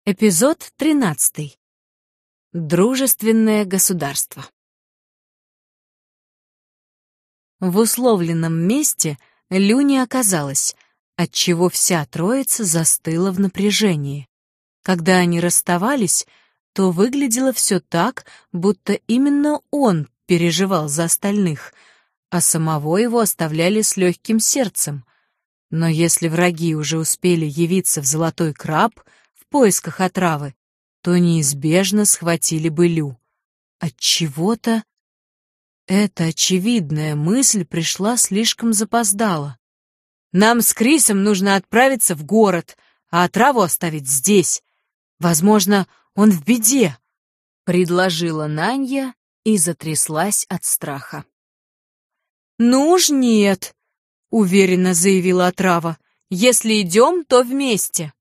Эпизод 13. Дружественное государство. В условленном месте Лю не оказалось, отчего вся троица застыла в напряжении. Когда они расставались, то выглядело все так, будто именно он переживал за остальных, а самого его оставляли с легким сердцем. Но если враги уже успели явиться в Золотой Краб в поисках отравы, то неизбежно схватили бы Лю. Отчего-то эта очевидная мысль пришла слишком запоздало. «Нам с Крисом нужно отправиться в город, а отраву оставить здесь. Возможно, он в беде», — предложила Нанья и затряслась от страха. «Ну уж нет», — уверенно заявила отрава. «Если идем, то вместе».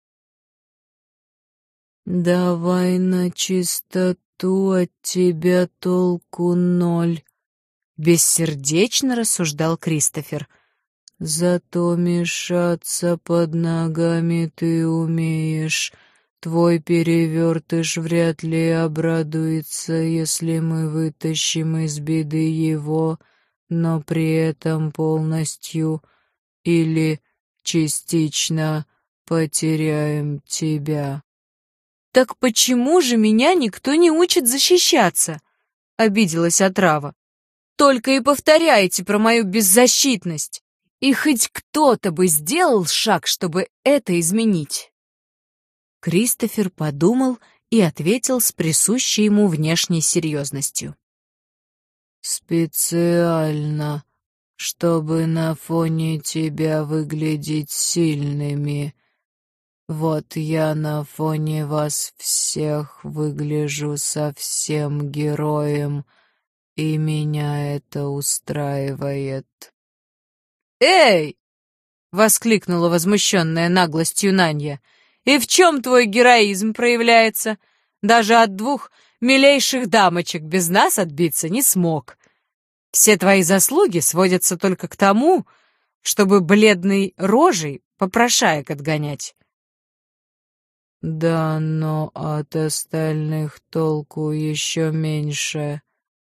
«Давай на чистоту, от тебя толку ноль», — бессердечно рассуждал Кристофер. «Зато мешаться под ногами ты умеешь. Твой перевертыш вряд ли обрадуется, если мы вытащим из беды его, но при этом полностью или частично потеряем тебя». «Так почему же меня никто не учит защищаться?» — обиделась отрава. «Только и повторяете про мою беззащитность. И хоть кто-то бы сделал шаг, чтобы это изменить». Кристофер подумал и ответил с присущей ему внешней серьезностью. «Специально, чтобы на фоне тебя выглядеть сильными. Вот я на фоне вас всех выгляжу совсем героем, и меня это устраивает». «Эй!» — воскликнула возмущенная наглостью Нанья. «И в чем твой героизм проявляется? Даже от двух милейших дамочек без нас отбиться не смог. Все твои заслуги сводятся только к тому, чтобы бледной рожей попрошаек отгонять». «Да, но от остальных толку еще меньше».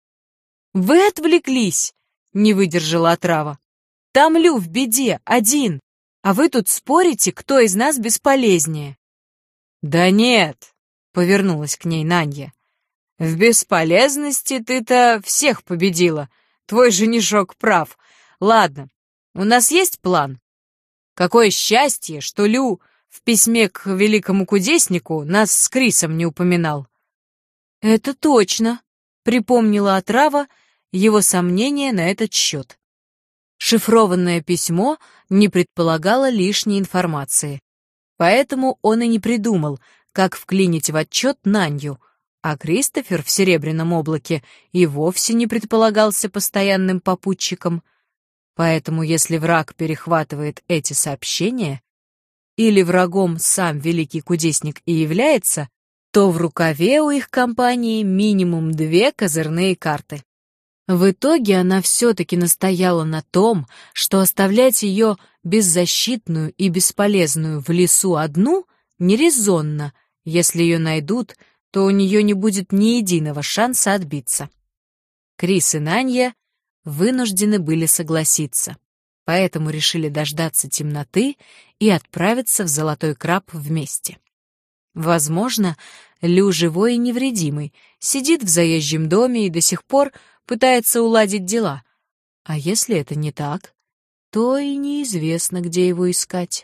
«Вы отвлеклись!» — не выдержала отрава. «Там Лю в беде, один, а вы тут спорите, кто из нас бесполезнее». «Да нет!» — повернулась к ней Нанья. «В бесполезности ты-то всех победила. Твой женишок прав. Ладно, у нас есть план? Какое счастье, что Лю в письме к великому кудеснику нас с Крисом не упоминал». «Это точно», — припомнила отрава его сомнения на этот счет. Шифрованное письмо не предполагало лишней информации, поэтому он и не придумал, как вклинить в отчет Нанью, а Кристофер в Серебряном облаке и вовсе не предполагался постоянным попутчиком. Поэтому если враг перехватывает эти сообщения, или врагом сам великий кудесник и является, то в рукаве у их компании минимум 2 козырные карты. В итоге она все-таки настояла на том, что оставлять ее беззащитную и бесполезную в лесу одну нерезонно. Если ее найдут, то у нее не будет ни единого шанса отбиться. Крис и Нанья вынуждены были согласиться, поэтому решили дождаться темноты и отправиться в Золотой Краб вместе. Возможно, Лю живой и невредимый, сидит в заезжем доме и до сих пор пытается уладить дела. А если это не так, то и неизвестно, где его искать.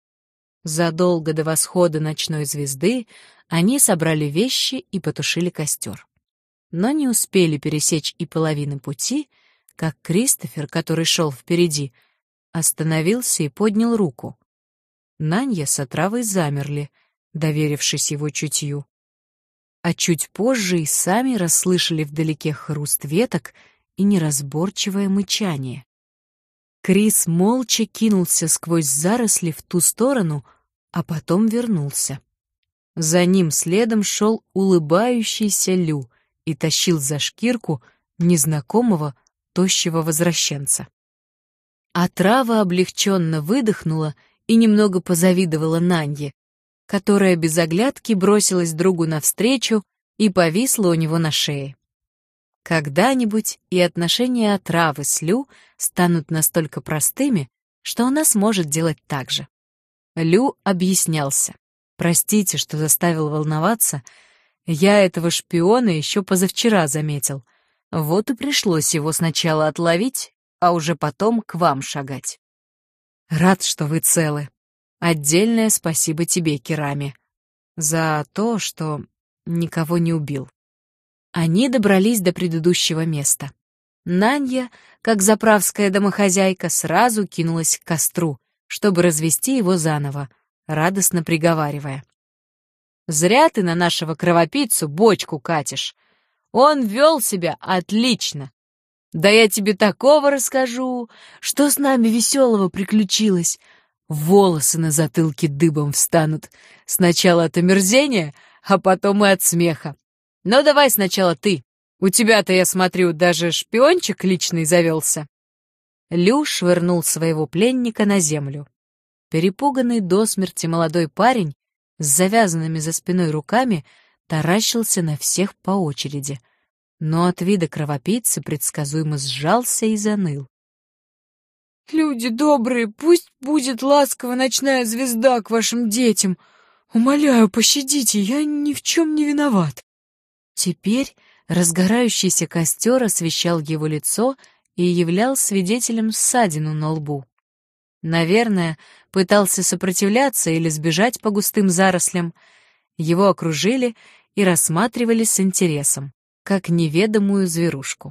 Задолго до восхода ночной звезды они собрали вещи и потушили костер. Но не успели пересечь и половины пути, как Кристофер, который шел впереди, остановился и поднял руку. Нанья с отравой замерли, доверившись его чутью. А чуть позже и сами расслышали вдалеке хруст веток и неразборчивое мычание. Крис молча кинулся сквозь заросли в ту сторону, а потом вернулся. За ним следом шел улыбающийся Лю и тащил за шкирку незнакомого тощего возвращенца. Отрава облегченно выдохнула и немного позавидовала Нанье. которая без оглядки бросилась другу навстречу и повисла у него на шее. Когда-нибудь и отношения отравы с Лю станут настолько простыми, что она сможет делать так же. Лю объяснялся. «Простите, что заставил волноваться. Я этого шпиона еще позавчера заметил. Вот и пришлось его сначала отловить, а уже потом к вам шагать. Рад, что вы целы. Отдельное спасибо тебе, Керами, за то, что никого не убил». Они добрались до предыдущего места. Нанья, как заправская домохозяйка, сразу кинулась к костру, чтобы развести его заново, радостно приговаривая: «Зря ты на нашего кровопийцу бочку катишь. Он вел себя отлично. Да я тебе такого расскажу, что с нами веселого приключилось. Волосы на затылке дыбом встанут. Сначала от омерзения, а потом и от смеха. Но давай сначала ты. У тебя-то, я смотрю, даже шпиончик личный завелся». Лю швырнул своего пленника на землю. Перепуганный до смерти молодой парень с завязанными за спиной руками таращился на всех по очереди, но от вида кровопийцы предсказуемо сжался и заныл. «Люди добрые, пусть будет ласково ночная звезда к вашим детям. Умоляю, пощадите, я ни в чем не виноват». Теперь разгорающийся костер освещал его лицо и являл свидетелем ссадину на лбу. Наверное, пытался сопротивляться или сбежать по густым зарослям. Его окружили и рассматривали с интересом, как неведомую зверушку.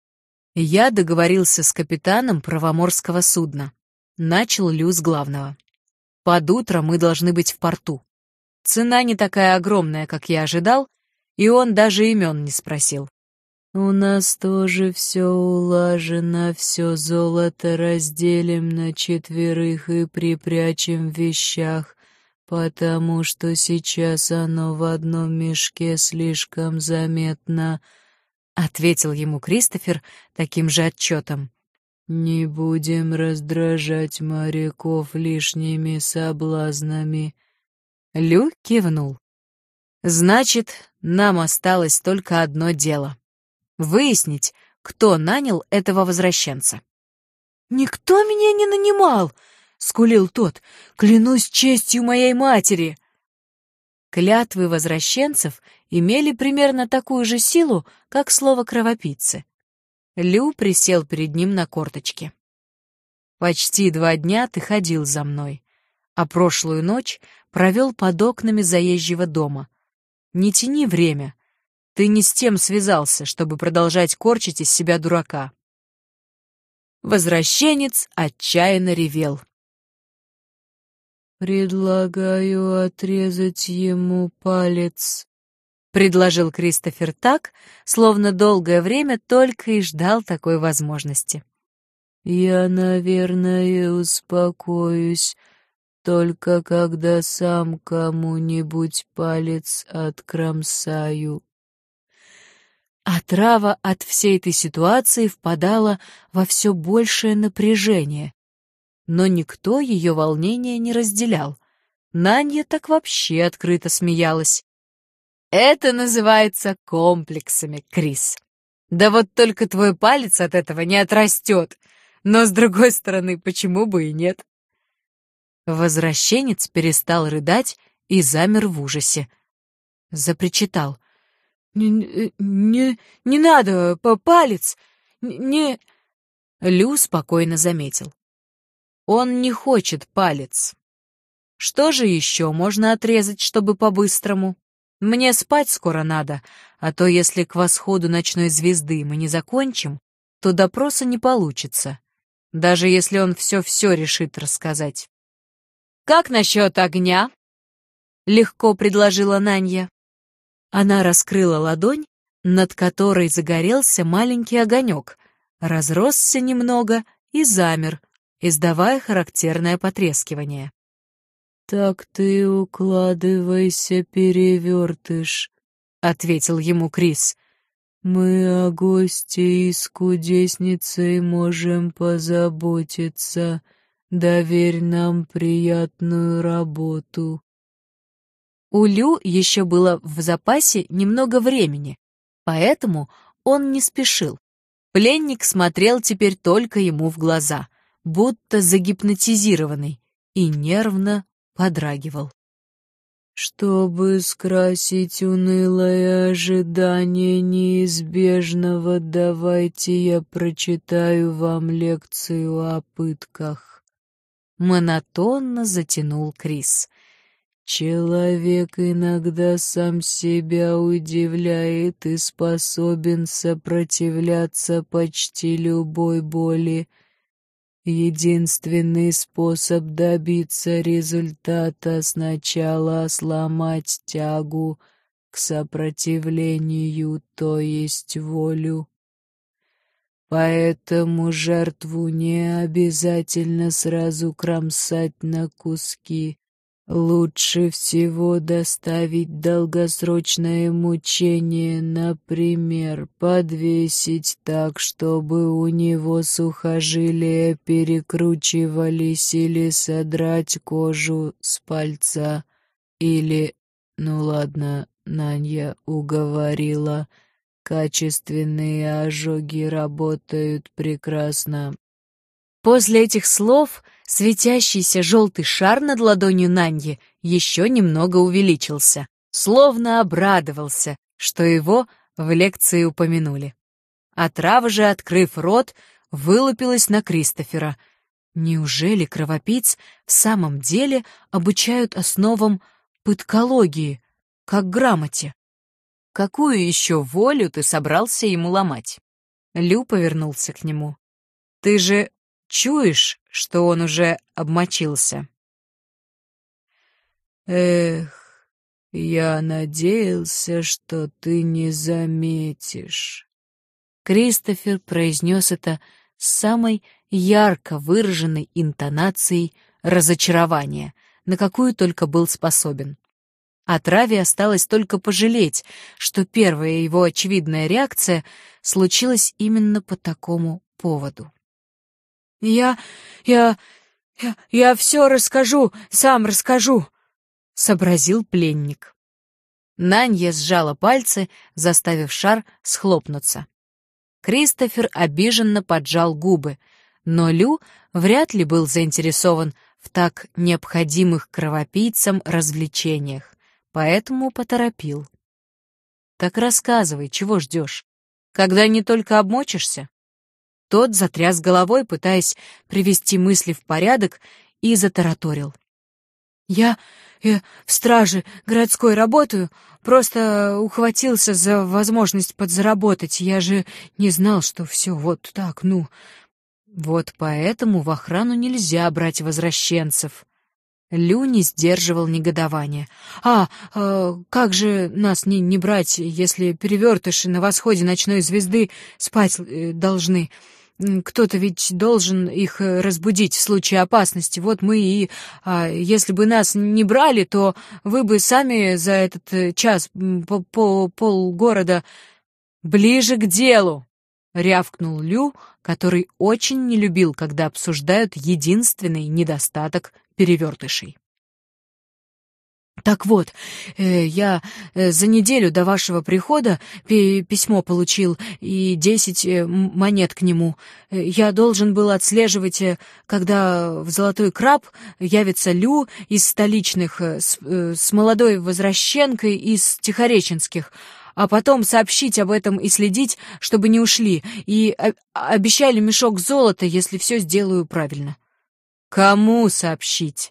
Я договорился с капитаном правоморского судна. Начал Лю с главного. Под утро мы должны быть в порту. Цена не такая огромная, как я ожидал, и он даже имен не спросил. «У нас тоже все улажено, все золото разделим на 4 и припрячем в вещах, потому что сейчас оно в одном мешке слишком заметно», — ответил ему Кристофер таким же отчетом. «Не будем раздражать моряков лишними соблазнами». Лю кивнул. «Значит, нам осталось только одно дело — выяснить, кто нанял этого возвращенца». «Никто меня не нанимал!» — скулил тот. «Клянусь честью моей матери!» Клятвы возвращенцев имели примерно такую же силу, как слово кровопийцы. Лю присел перед ним на корточки. «Почти 2 дня ты ходил за мной, а прошлую ночь провел под окнами заезжего дома. Не тяни время. Ты не с тем связался, чтобы продолжать корчить из себя дурака». Возвращенец отчаянно ревел. «Предлагаю отрезать ему палец», — предложил Кристофер так, словно долгое время только и ждал такой возможности. «Я, наверное, успокоюсь, только когда сам кому-нибудь палец откромсаю». Отрава от всей этой ситуации впадала во все большее напряжение. Но никто ее волнения не разделял. Нанья так вообще открыто смеялась. «Это называется комплексами, Крис. Да вот только твой палец от этого не отрастет. Но, с другой стороны, почему бы и нет?» Возвращенец перестал рыдать и замер в ужасе. Запричитал. Не надо, палец, не...» Лю спокойно заметил. «Он не хочет палец. Что же еще можно отрезать, чтобы по-быстрому? Мне спать скоро надо, а то если к восходу ночной звезды мы не закончим, то допроса не получится, даже если он все-все решит рассказать». «Как насчет огня?» — легко предложила Нанья. Она раскрыла ладонь, над которой загорелся маленький огонек, разросся немного и замер, издавая характерное потрескивание. «Так ты укладывайся, перевертыш», — ответил ему Крис. «Мы о госте из кудесницы можем позаботиться. Доверь нам приятную работу». У Лю еще было в запасе немного времени, поэтому он не спешил. Пленник смотрел теперь только ему в глаза, будто загипнотизированный, и нервно подрагивал. «Чтобы скрасить унылое ожидание неизбежного, давайте я прочитаю вам лекцию о пытках», — монотонно затянул Крис. «Человек иногда сам себя удивляет и способен сопротивляться почти любой боли. Единственный способ добиться результата — сначала сломать тягу к сопротивлению, то есть волю. Поэтому жертву не обязательно сразу кромсать на куски. Лучше всего доставить долгосрочное мучение, например, подвесить так, чтобы у него сухожилия перекручивались, или содрать кожу с пальца, или... Ну ладно, Нанья уговорила. Качественные ожоги работают прекрасно. После этих слов светящийся желтый шар над ладонью Наньи еще немного увеличился, словно обрадовался, что его в лекции упомянули. Отрава же, открыв рот, вылупилась на Кристофера. Неужели кровопийц в самом деле обучают основам пыткологии, как грамоте? Какую еще волю ты собрался ему ломать? Лю повернулся к нему. Ты же чуешь, что он уже обмочился? Эх, я надеялся, что ты не заметишь. Кристофер произнес это с самой ярко выраженной интонацией разочарования, на какую только был способен. Отраве осталось только пожалеть, что первая его очевидная реакция случилась именно по такому поводу. Я все расскажу, сам расскажу», — сообразил пленник. Нанья сжала пальцы, заставив шар схлопнуться. Кристофер обиженно поджал губы, но Лю вряд ли был заинтересован в так необходимых кровопийцам развлечениях, поэтому поторопил. «Так рассказывай, чего ждешь? Когда не только обмочишься?» Тот затряс головой, пытаясь привести мысли в порядок, и затараторил. «Я в страже городской работаю, просто ухватился за возможность подзаработать. Я же не знал, что все вот так, ну...» «Вот поэтому в охрану нельзя брать возвращенцев». Лю не сдерживал негодования. Как же нас не брать, если перевертыши на восходе ночной звезды спать должны? Кто-то ведь должен их разбудить в случае опасности. Вот мы и... если бы нас не брали, то вы бы сами за этот час полгорода... «Ближе к делу!» — рявкнул Лю, который очень не любил, когда обсуждают единственный недостаток перевертышей. «Так вот, я за неделю до вашего прихода письмо получил и 10 монет к нему. Я должен был отслеживать, когда в Золотой Краб явится Лю из столичных с молодой возвращенкой из Тихореченских, а потом сообщить об этом и следить, чтобы не ушли, и обещали мешок золота, если все сделаю правильно». «Кому сообщить?»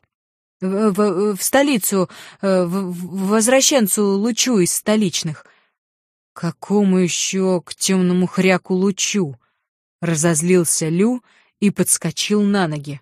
В столицу, в возвращенцу Лучу из столичных». «Какому еще к темному хряку Лучу?» — разозлился Лю и подскочил на ноги.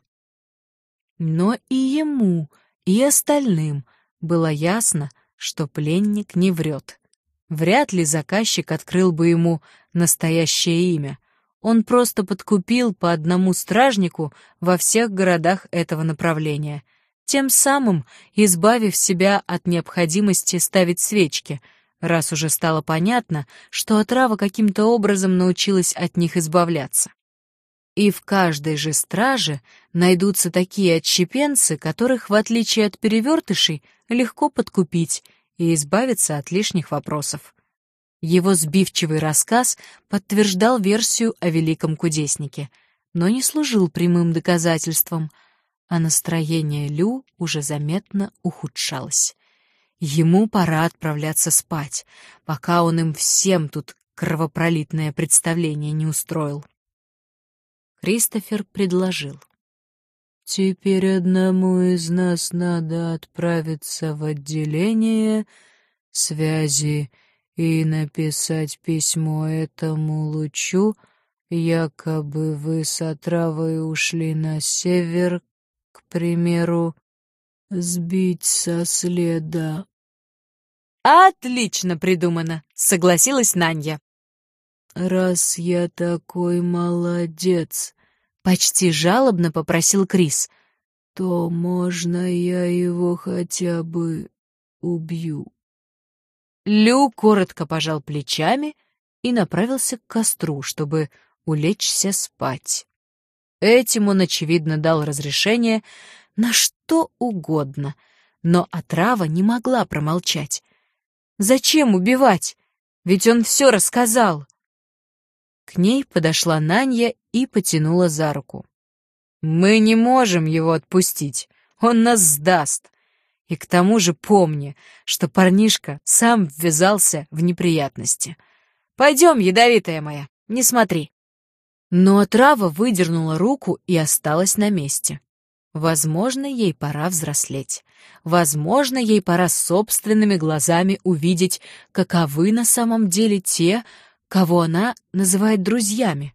Но и ему, и остальным было ясно, что пленник не врет. Вряд ли заказчик открыл бы ему настоящее имя. Он просто подкупил по одному стражнику во всех городах этого направления, тем самым избавив себя от необходимости ставить свечки, раз уже стало понятно, что отрава каким-то образом научилась от них избавляться. И в каждой же страже найдутся такие отщепенцы, которых, в отличие от перевертышей, легко подкупить и избавиться от лишних вопросов. Его сбивчивый рассказ подтверждал версию о великом кудеснике, но не служил прямым доказательством, а настроение Лю уже заметно ухудшалось. Ему пора отправляться спать, пока он им всем тут кровопролитное представление не устроил. Кристофер предложил: «Теперь одному из нас надо отправиться в отделение связи и написать письмо этому Лучу, якобы вы с отравой ушли на север, к примеру, сбить со следа». «Отлично придумано», — согласилась Нанья. «Раз я такой молодец», — почти жалобно попросил Крис, — «то можно я его хотя бы убью». Лю коротко пожал плечами и направился к костру, чтобы улечься спать. Этим он, очевидно, дал разрешение на что угодно, но отрава не могла промолчать. Зачем убивать? Ведь он все рассказал. К ней подошла Нанья и потянула за руку. «Мы не можем его отпустить, он нас сдаст. И к тому же помни, что парнишка сам ввязался в неприятности. Пойдем, ядовитая моя, не смотри». Но отрава выдернула руку и осталась на месте. Возможно, ей пора взрослеть. Возможно, ей пора собственными глазами увидеть, каковы на самом деле те, кого она называет друзьями.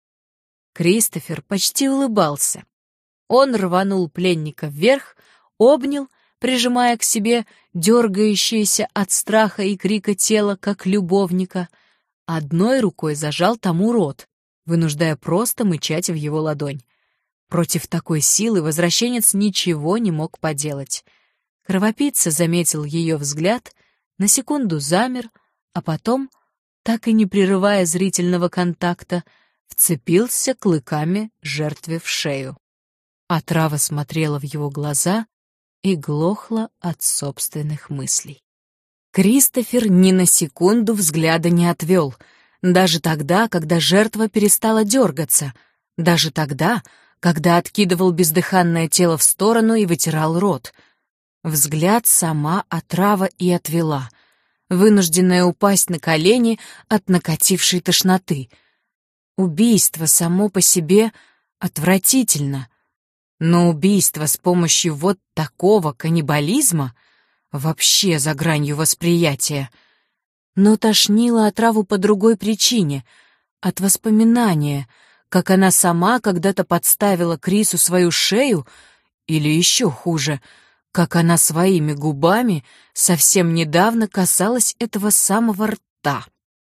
Кристофер почти улыбался. Он рванул пленника вверх, обнял, прижимая к себе дергающееся от страха и крика тело, как любовника. Одной рукой зажал тому рот, вынуждая просто мычать в его ладонь. Против такой силы возвращенец ничего не мог поделать. Кровопийца заметил ее взгляд, на секунду замер, а потом, так и не прерывая зрительного контакта, вцепился клыками жертве в шею. Отрава смотрела в его глаза и глохла от собственных мыслей. Кристофер ни на секунду взгляда не отвел, даже тогда, когда жертва перестала дергаться, даже тогда, когда откидывал бездыханное тело в сторону и вытирал рот. Взгляд сама отрава и отвела, вынужденная упасть на колени от накатившей тошноты. Убийство само по себе отвратительно, но убийство с помощью вот такого каннибализма вообще за гранью восприятия. Но тошнило отраву по другой причине, от воспоминания, как она сама когда-то подставила Крису свою шею, или еще хуже, как она своими губами совсем недавно касалась этого самого рта.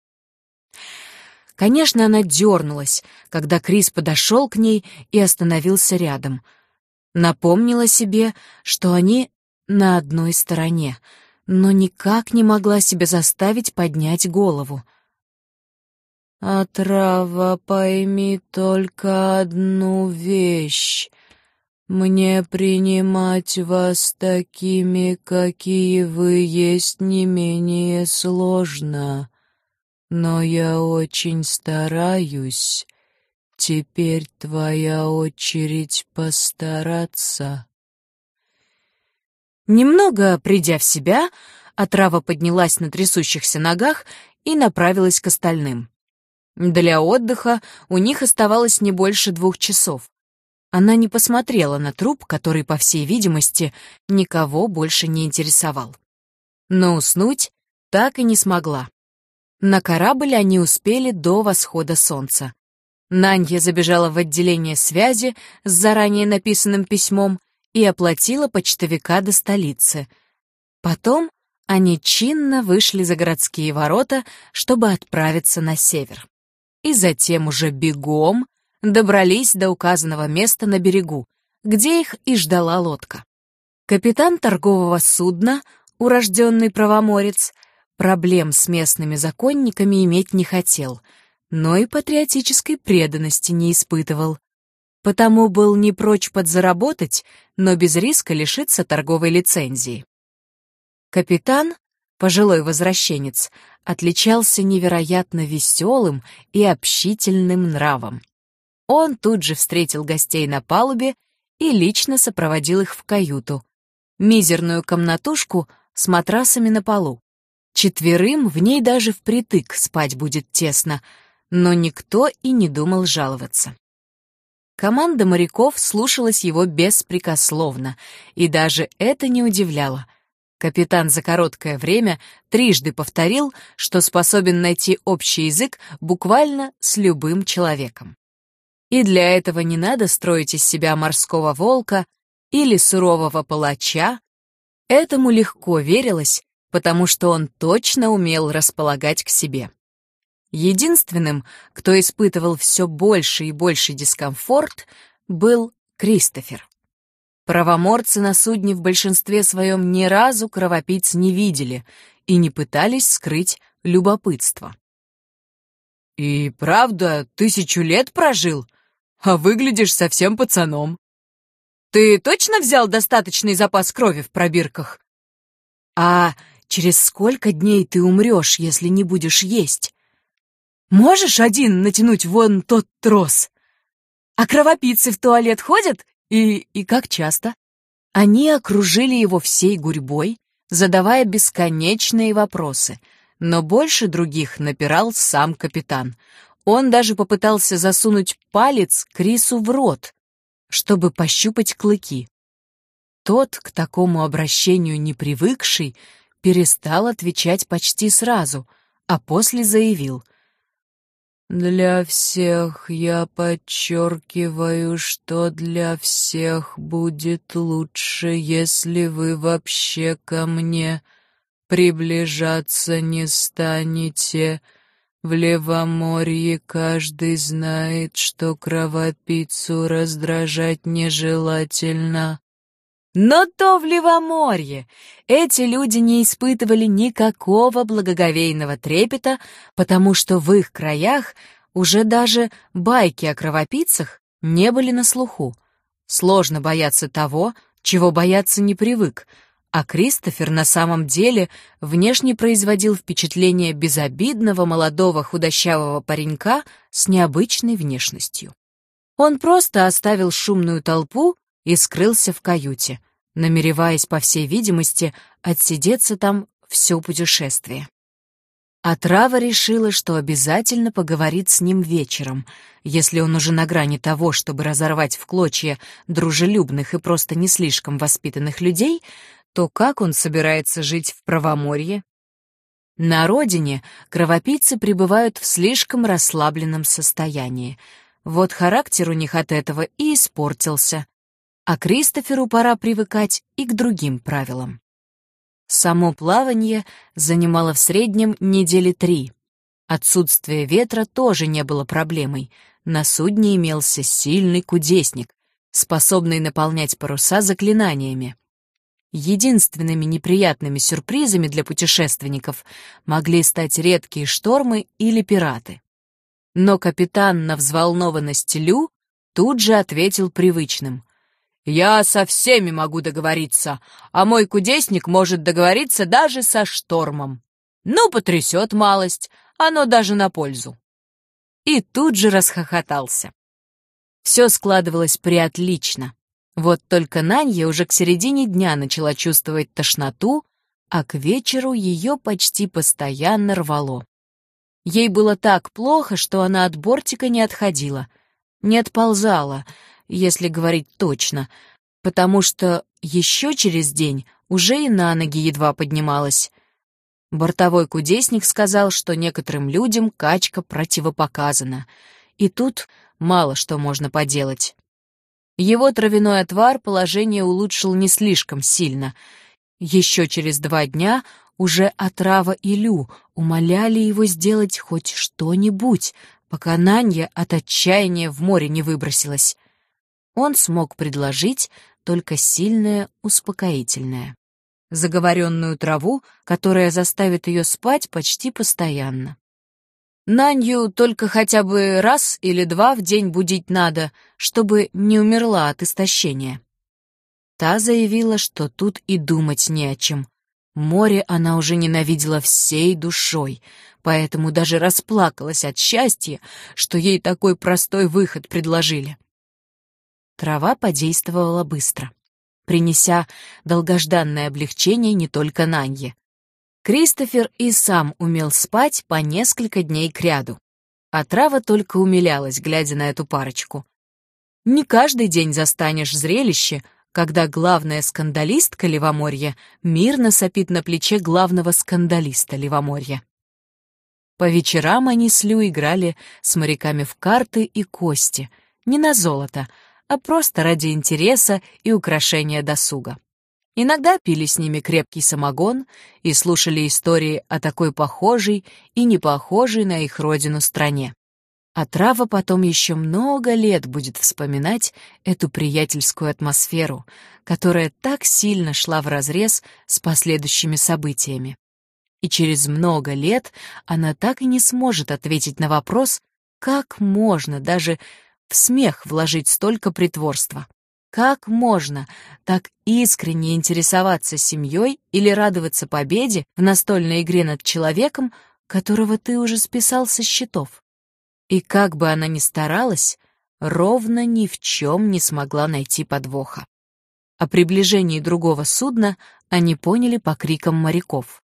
Конечно, она дернулась, когда Крис подошел к ней и остановился рядом. Напомнила себе, что они на одной стороне, но никак не могла себя заставить поднять голову. «Отрава, пойми только одну вещь. Мне принимать вас такими, какие вы есть, не менее сложно. Но я очень стараюсь. Теперь твоя очередь постараться». Немного придя в себя, отрава поднялась на трясущихся ногах и направилась к остальным. Для отдыха у них оставалось не больше 2 часов. Она не посмотрела на труп, который, по всей видимости, никого больше не интересовал. Но уснуть так и не смогла. На корабль они успели до восхода солнца. Нанья забежала в отделение связи с заранее написанным письмом и оплатила почтовика до столицы. Потом они чинно вышли за городские ворота, чтобы отправиться на север. И затем уже бегом добрались до указанного места на берегу, где их и ждала лодка. Капитан торгового судна, урожденный правоморец, проблем с местными законниками иметь не хотел, но и патриотической преданности не испытывал. потому был не прочь подзаработать, но без риска лишиться торговой лицензии. Капитан, пожилой возвращенец, отличался невероятно веселым и общительным нравом. Он тут же встретил гостей на палубе и лично сопроводил их в каюту, мизерную комнатушку с матрасами на полу. Четверым в ней даже впритык спать будет тесно, но никто и не думал жаловаться. Команда моряков слушалась его беспрекословно, и даже это не удивляло. Капитан за короткое время трижды повторил, что способен найти общий язык буквально с любым человеком. И для этого не надо строить из себя морского волка или сурового палача. Этому легко верилось, потому что он точно умел располагать к себе. Единственным, кто испытывал все больше и больше дискомфорт, был Кристофер. Правоморцы на судне в большинстве своем ни разу кровопийц не видели и не пытались скрыть любопытство. «И правда, 1000 лет прожил, а выглядишь совсем пацаном. Ты точно взял достаточный запас крови в пробирках? А через сколько дней ты умрешь, если не будешь есть? Можешь один натянуть вон тот трос? А кровопийцы в туалет ходят? И как часто?» Они окружили его всей гурьбой, задавая бесконечные вопросы, но больше других напирал сам капитан. Он даже попытался засунуть палец Крису в рот, чтобы пощупать клыки. Тот, к такому обращению не привыкший, перестал отвечать почти сразу, а после заявил: «Для всех, я подчеркиваю, что для всех будет лучше, если вы вообще ко мне приближаться не станете. В Левоморье каждый знает, что кровопийцу раздражать нежелательно». Но то в Левоморье эти люди не испытывали никакого благоговейного трепета, потому что в их краях уже даже байки о кровопийцах не были на слуху. Сложно бояться того, чего бояться не привык, а Кристофер на самом деле внешне производил впечатление безобидного молодого худощавого паренька с необычной внешностью. Он просто оставил шумную толпу и скрылся в каюте, намереваясь, по всей видимости, отсидеться там все путешествие. Отрава решила, что обязательно поговорит с ним вечером, если он уже на грани того, чтобы разорвать в клочья дружелюбных и просто не слишком воспитанных людей, то как он собирается жить в Правоморье? На родине кровопийцы пребывают в слишком расслабленном состоянии. Вот характер у них от этого и испортился. А Кристоферу пора привыкать и к другим правилам. Само плавание занимало в среднем недели 3. Отсутствие ветра тоже не было проблемой. На судне имелся сильный кудесник, способный наполнять паруса заклинаниями. Единственными неприятными сюрпризами для путешественников могли стать редкие штормы или пираты. Но капитан на взволнованность Лю тут же ответил привычным: «Я со всеми могу договориться, а мой кудесник может договориться даже со штормом. Ну, потрясет малость, оно даже на пользу». И тут же расхохотался. Все складывалось приотлично. Вот только Нанья уже к середине дня начала чувствовать тошноту, а к вечеру ее почти постоянно рвало. Ей было так плохо, что она от бортика не отходила, не отползала, если говорить точно, потому что еще через день уже и на ноги едва поднималась. Бортовой кудесник сказал, что некоторым людям качка противопоказана, и тут мало что можно поделать. Его травяной отвар положение улучшил не слишком сильно. Еще через 2 дня уже Отрава и Лю умоляли его сделать хоть что-нибудь, пока Нанья от отчаяния в море не выбросилась. Он смог предложить только сильное успокоительное. Заговоренную траву, которая заставит ее спать почти постоянно. Нанью только хотя бы раз или два в день будить надо, чтобы не умерла от истощения». Та заявила, что тут и думать не о чем. Море она уже ненавидела всей душой, поэтому даже расплакалась от счастья, что ей такой простой выход предложили. Трава подействовала быстро, принеся долгожданное облегчение не только Нанье. Кристофер и сам умел спать по несколько дней кряду, а трава только умилялась, глядя на эту парочку. Не каждый день застанешь зрелище, когда главная скандалистка Левоморья мирно сопит на плече главного скандалиста Левоморья. По вечерам они с Лю играли с моряками в карты и кости, не на золото, а просто ради интереса и украшения досуга. Иногда пили с ними крепкий самогон и слушали истории о такой похожей и не похожей на их родину стране. А трава потом еще много лет будет вспоминать эту приятельскую атмосферу, которая так сильно шла вразрез с последующими событиями. И через много лет она так и не сможет ответить на вопрос, как можно даже в смех вложить столько притворства. Как можно так искренне интересоваться семьей или радоваться победе в настольной игре над человеком, которого ты уже списал со счетов? И как бы она ни старалась, ровно ни в чем не смогла найти подвоха. О приближении другого судна они поняли по крикам моряков.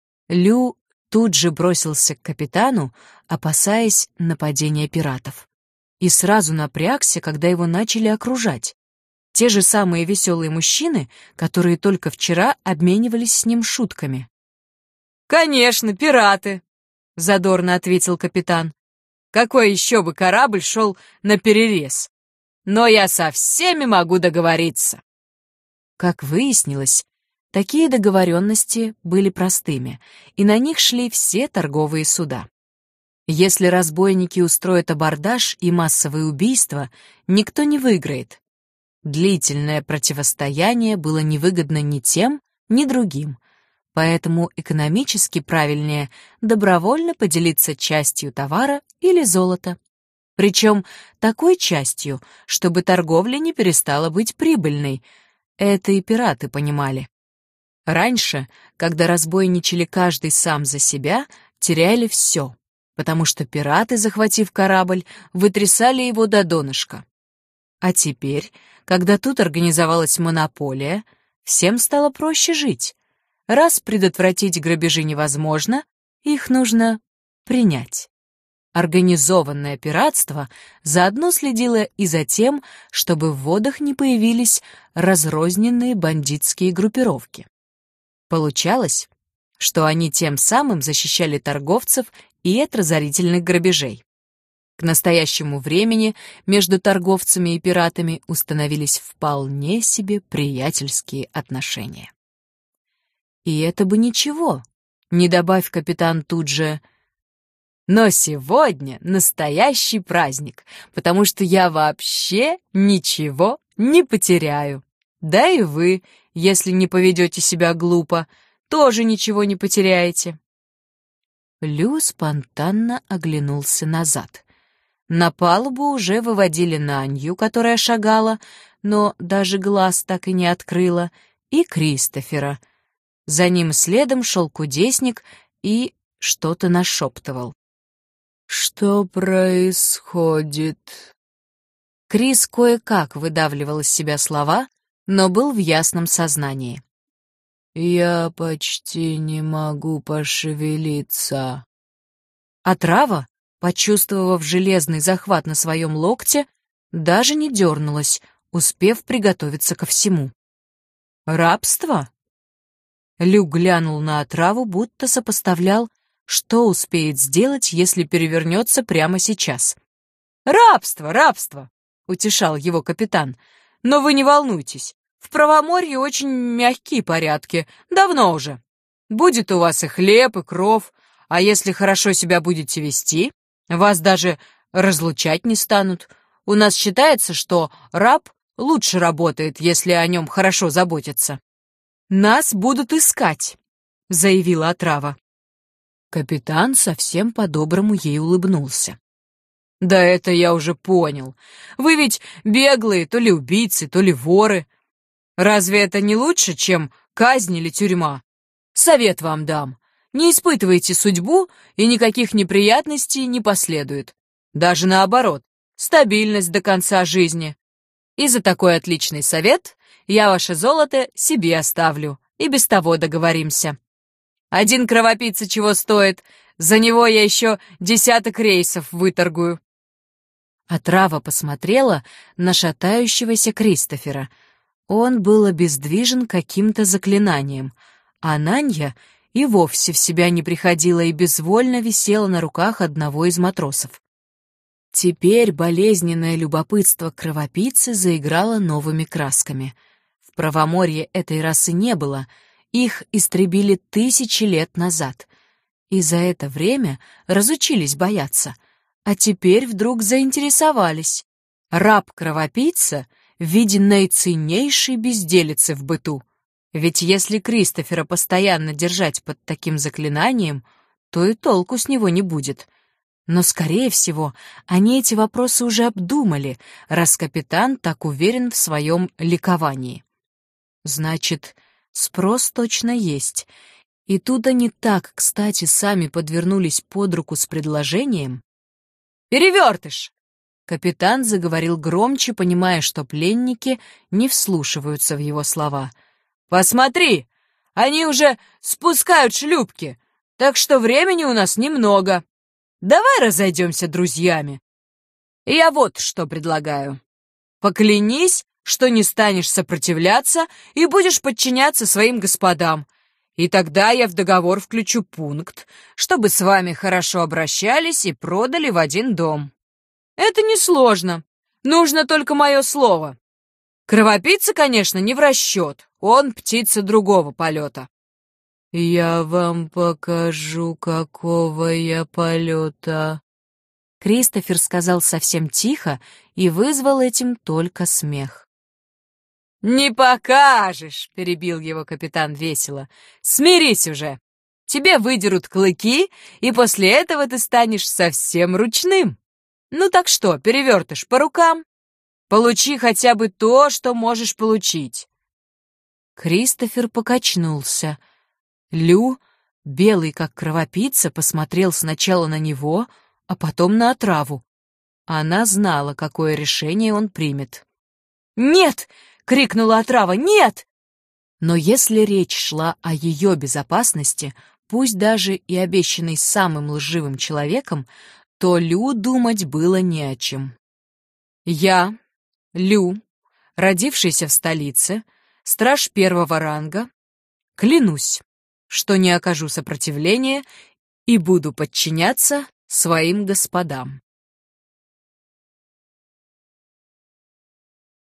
Лю тут же бросился к капитану, опасаясь нападения пиратов. И сразу напрягся, когда его начали окружать. Те же самые веселые мужчины, которые только вчера обменивались с ним шутками. «Конечно, пираты!» — задорно ответил капитан. «Какой еще бы корабль шел наперерез? Но я со всеми могу договориться». Как выяснилось, такие договоренности были простыми, и на них шли все торговые суда. Если разбойники устроят абордаж и массовые убийства, никто не выиграет. Длительное противостояние было невыгодно ни тем, ни другим, поэтому экономически правильнее добровольно поделиться частью товара или золота. Причем такой частью, чтобы торговля не перестала быть прибыльной. Это и пираты понимали. Раньше, когда разбойничали каждый сам за себя, теряли все, потому что пираты, захватив корабль, вытрясали его до донышка. А теперь, когда тут организовалась монополия, всем стало проще жить. Раз предотвратить грабежи невозможно, их нужно принять. Организованное пиратство заодно следило и за тем, чтобы в водах не появились разрозненные бандитские группировки. Получалось, что они тем самым защищали торговцев и от разорительных грабежей. К настоящему времени между торговцами и пиратами установились вполне себе приятельские отношения. И это бы ничего, не добавь капитан тут же: «Но сегодня настоящий праздник, потому что я вообще ничего не потеряю. Да и вы, если не поведете себя глупо, тоже ничего не потеряете». Лю спонтанно оглянулся назад. На палубу уже выводили Нанью, которая шагала, но даже глаз так и не открыла, и Кристофера. За ним следом шел кудесник и что-то нашептывал. «Что происходит?» Крис кое-как выдавливал из себя слова, но был в ясном сознании. «Я почти не могу пошевелиться». А трава, почувствовав железный захват на своем локте, даже не дернулась, успев приготовиться ко всему. «Рабство?» Лю глянул на отраву, будто сопоставлял, что успеет сделать, если перевернется прямо сейчас. «Рабство, рабство!» — утешал его капитан. «Но вы не волнуйтесь, в правоморье очень мягкие порядки, давно уже. Будет у вас и хлеб, и кров, а если хорошо себя будете вести, вас даже разлучать не станут. У нас считается, что раб лучше работает, если о нем хорошо заботятся». «Нас будут искать», — заявила отрава. Капитан совсем по-доброму ей улыбнулся. «Да это я уже понял. Вы ведь беглые, то ли убийцы, то ли воры. Разве это не лучше, чем казнь или тюрьма? Совет вам дам. Не испытывайте судьбу, и никаких неприятностей не последует. Даже наоборот, стабильность до конца жизни. И за такой отличный совет я ваше золото себе оставлю, и без того договоримся. Один кровопийца чего стоит, за него я еще 10 рейсов выторгую». Отрава посмотрела на шатающегося Кристофера. Он был обездвижен каким-то заклинанием, а Нанья и вовсе в себя не приходила и безвольно висела на руках одного из матросов. Теперь болезненное любопытство кровопийцы заиграло новыми красками. В Правоморье этой расы не было, их истребили 1000 лет назад, и за это время разучились бояться, а теперь вдруг заинтересовались. Раб-кровопийца в виде наиценнейшей безделицы в быту. Ведь если Кристофера постоянно держать под таким заклинанием, то и толку с него не будет. Но, скорее всего, они эти вопросы уже обдумали, раз капитан так уверен в своем ликовании. Значит, спрос точно есть. И тут они так, кстати, сами подвернулись под руку с предложением. «Перевертыш!» Капитан заговорил громче, понимая, что пленники не вслушиваются в его слова. «Посмотри, они уже спускают шлюпки, так что времени у нас немного. Давай разойдемся друзьями. Я вот что предлагаю. Поклянись, что не станешь сопротивляться и будешь подчиняться своим господам. И тогда я в договор включу пункт, чтобы с вами хорошо обращались и продали в один дом. Это несложно. Нужно только мое слово. Кровопийца, конечно, не в расчет. Он птица другого полета». «Я вам покажу, какого я полета», — Кристофер сказал совсем тихо и вызвал этим только смех. «Не покажешь», — перебил его капитан весело. «Смирись уже. Тебе выдерут клыки, и после этого ты станешь совсем ручным. Ну так что, перевертыш, по рукам? Получи хотя бы то, что можешь получить». Кристофер покачнулся. Лю, белый как кровопийца, посмотрел сначала на него, а потом на отраву. Она знала, какое решение он примет. «Нет!» — крикнула отрава. «Нет!» Но если речь шла о ее безопасности, пусть даже и обещанной самым лживым человеком, то Лю думать было не о чем. «Я, Лю, родившийся в столице, страж первого ранга, клянусь, что не окажу сопротивления и буду подчиняться своим господам».